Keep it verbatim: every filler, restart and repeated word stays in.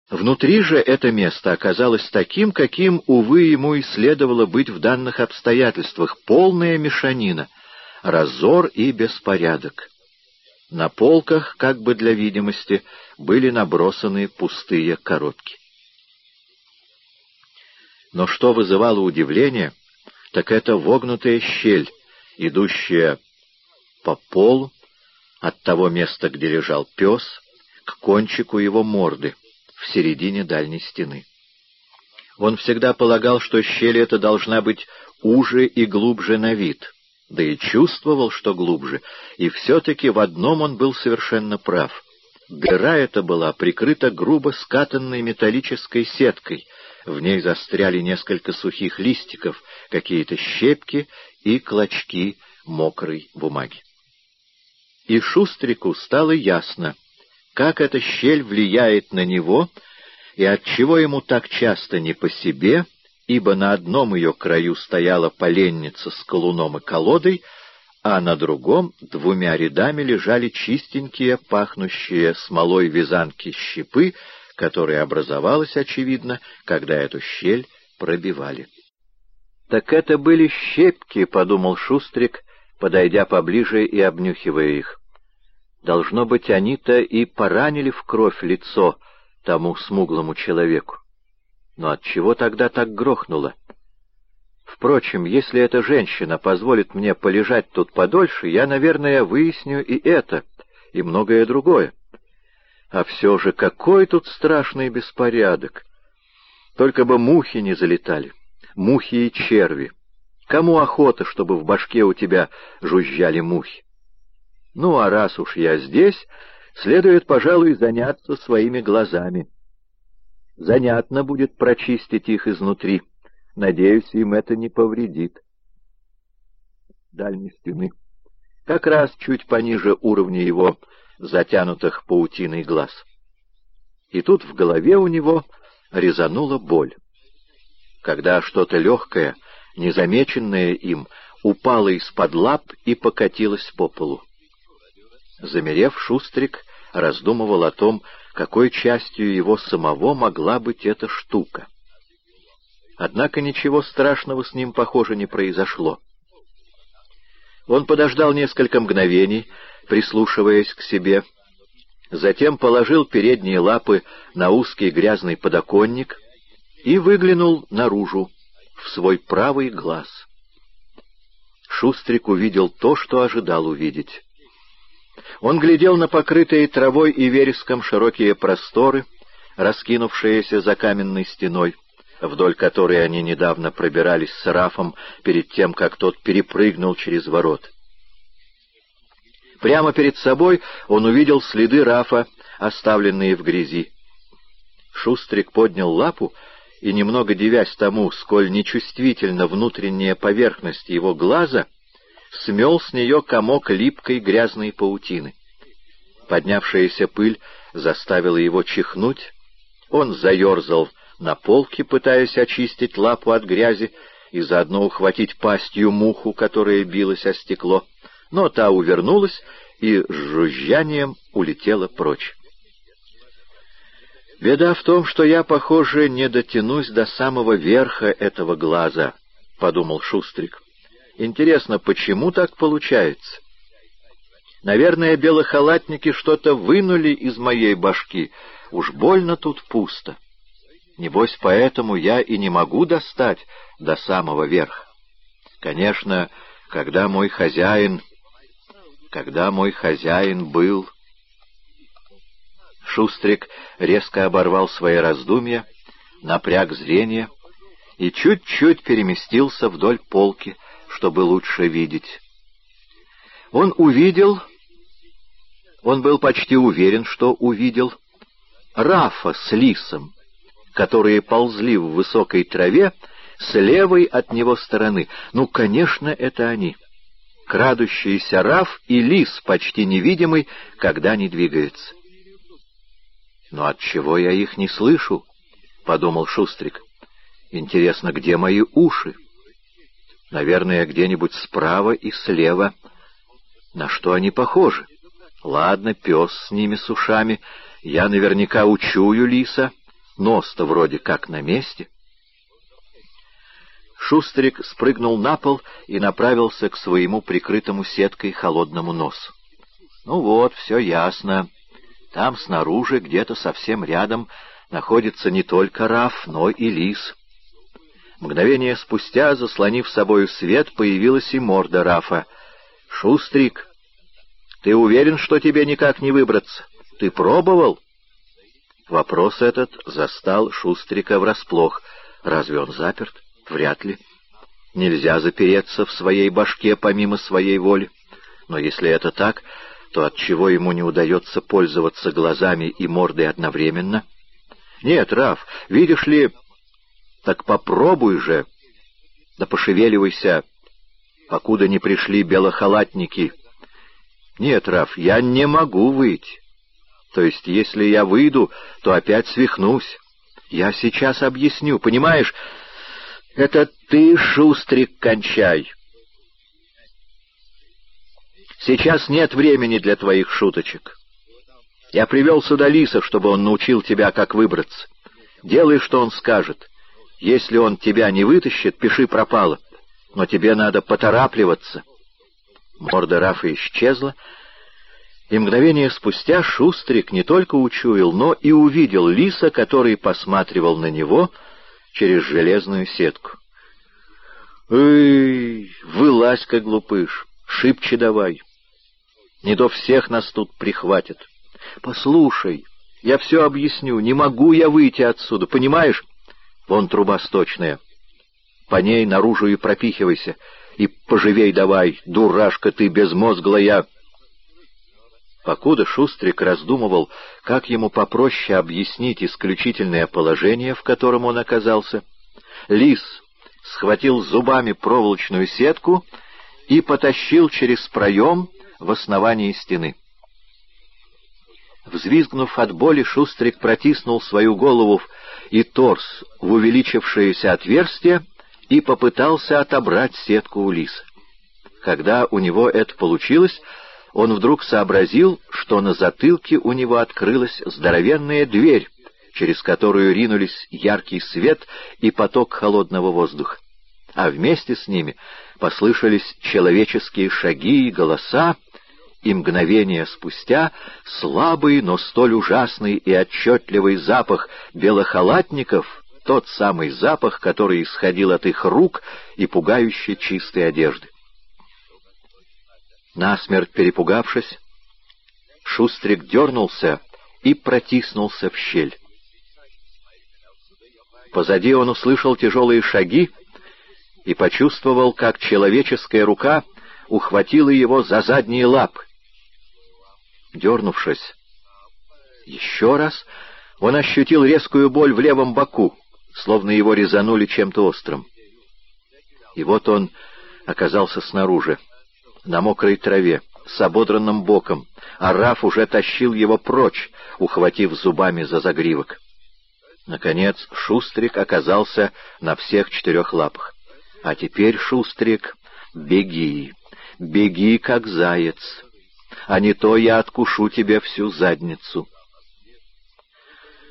Внутри же это место оказалось таким, каким, увы, ему и следовало быть в данных обстоятельствах: полная мешанина, разор и беспорядок. На полках, как бы для видимости, были набросаны пустые коробки. Но что вызывало удивление, так это вогнутая щель, идущая по полу от того места, где лежал пес, к кончику его морды, в середине дальней стены. Он всегда полагал, что щель эта должна быть уже и глубже на вид, да и чувствовал, что глубже, и все-таки в одном он был совершенно прав. Дыра эта была прикрыта грубо скатанной металлической сеткой, в ней застряли несколько сухих листиков, какие-то щепки и клочки мокрой бумаги. И Шустрику стало ясно, как эта щель влияет на него, и отчего ему так часто не по себе, ибо на одном ее краю стояла поленница с колуном и колодой, а на другом двумя рядами лежали чистенькие, пахнущие смолой вязанки щепы, которая образовалась, очевидно, когда эту щель пробивали. «Так это были щепки», — подумал Шустрик, подойдя поближе и обнюхивая их. «Должно быть, они-то и поранили в кровь лицо тому смуглому человеку. Но отчего тогда так грохнуло? Впрочем, если эта женщина позволит мне полежать тут подольше, я, наверное, выясню и это, и многое другое. А все же какой тут страшный беспорядок! Только бы мухи не залетали, мухи и черви. Кому охота, чтобы в башке у тебя жужжали мухи? Ну, а раз уж я здесь, следует, пожалуй, заняться своими глазами. Занятно будет прочистить их изнутри. Надеюсь, им это не повредит». Дальней стены, как раз чуть пониже уровня его затянутых паутиной глаз. И тут в голове у него резанула боль. Когда что-то легкое, незамеченное им, упало из-под лап и покатилось по полу. Замерев, Шустрик раздумывал о том, какой частью его самого могла быть эта штука. Однако ничего страшного с ним, похоже, не произошло. Он подождал несколько мгновений, прислушиваясь к себе, затем положил передние лапы на узкий грязный подоконник и выглянул наружу, в свой правый глаз. Шустрик увидел то, что ожидал увидеть. Он глядел на покрытые травой и вереском широкие просторы, раскинувшиеся за каменной стеной, вдоль которой они недавно пробирались с Рафом перед тем, как тот перепрыгнул через ворот. Прямо перед собой он увидел следы Рафа, оставленные в грязи. Шустрик поднял лапу и, немного дивясь тому, сколь нечувствительна внутренняя поверхность его глаза, смел с нее комок липкой грязной паутины. Поднявшаяся пыль заставила его чихнуть. Он заерзал на полке, пытаясь очистить лапу от грязи и заодно ухватить пастью муху, которая билась о стекло, но та увернулась и с жужжанием улетела прочь. «Беда в том, что я, похоже, не дотянусь до самого верха этого глаза», — подумал Шустрик. «Интересно, почему так получается? Наверное, белохалатники что-то вынули из моей башки. Уж больно тут пусто. Небось, поэтому я и не могу достать до самого верха. Конечно, когда мой хозяин... Когда мой хозяин был...» Шустрик резко оборвал свои раздумья, напряг зрение и чуть-чуть переместился вдоль полки, чтобы лучше видеть. Он увидел, он был почти уверен, что увидел, Рафа с Лисом, которые ползли в высокой траве с левой от него стороны. Ну, конечно, это они. Крадущийся Раф и Лис, почти невидимый, когда не двигается. «Но отчего я их не слышу?» — подумал Шустрик. «Интересно, где мои уши? Наверное, где-нибудь справа и слева. На что они похожи? Ладно, пес с ними, с ушами. Я наверняка учую лиса. Нос-то вроде как на месте. Шустрик спрыгнул на пол и направился к своему прикрытому сеткой холодному носу. Ну вот, все ясно. Там снаружи, где-то совсем рядом, находится не только Раф, но и Лис. Мгновение спустя, заслонив собою свет, появилась и морда Рафа. «Шустрик, ты уверен, что тебе никак не выбраться? Ты пробовал?» Вопрос этот застал Шустрика врасплох. Разве он заперт? Вряд ли. Нельзя запереться в своей башке помимо своей воли. Но если это так, то отчего ему не удается пользоваться глазами и мордой одновременно? Нет, Раф, видишь ли... Так попробуй же, да пошевеливайся, покуда не пришли белохалатники. Нет, Раф, я не могу выйти. То есть, если я выйду, то опять свихнусь. Я сейчас объясню, понимаешь? Это ты, Шустрик, кончай. Сейчас нет времени для твоих шуточек. Я привел сюда Лиса, чтобы он научил тебя, как выбраться. Делай, что он скажет. Если он тебя не вытащит, пиши пропало. Но тебе надо поторапливаться. Морда Рафа исчезла, и мгновение спустя Шустрик не только учуял, но и увидел Лиса, который посматривал на него через железную сетку. «Эй, вылазь-ка, глупыш, шибче давай. Не то всех нас тут прихватят. Послушай, я все объясню, не могу я выйти отсюда, понимаешь? Вон труба сточная. По ней наружу и пропихивайся. И поживей давай, дурашка ты безмозглая!» Покуда Шустрик раздумывал, как ему попроще объяснить исключительное положение, в котором он оказался, Лис схватил зубами проволочную сетку и потащил через проем в основании стены. Взвизгнув от боли, Шустрик протиснул свою голову и торс в увеличившееся отверстие и попытался отобрать сетку у Лиса. Когда у него это получилось, он вдруг сообразил, что на затылке у него открылась здоровенная дверь, через которую ринулись яркий свет и поток холодного воздуха. А вместе с ними послышались человеческие шаги и голоса, и мгновение спустя слабый, но столь ужасный и отчетливый запах белохалатников, тот самый запах, который исходил от их рук и пугающе чистой одежды. Насмерть перепугавшись, Шустрик дернулся и протиснулся в щель. Позади он услышал тяжелые шаги и почувствовал, как человеческая рука ухватила его за задние лапы. Дернувшись еще раз, он ощутил резкую боль в левом боку, словно его резанули чем-то острым. И вот он оказался снаружи, на мокрой траве, с ободранным боком, а Раф уже тащил его прочь, ухватив зубами за загривок. Наконец Шустрик оказался на всех четырех лапах. «А теперь, Шустрик, беги, беги, как заяц, а не то я откушу тебе всю задницу».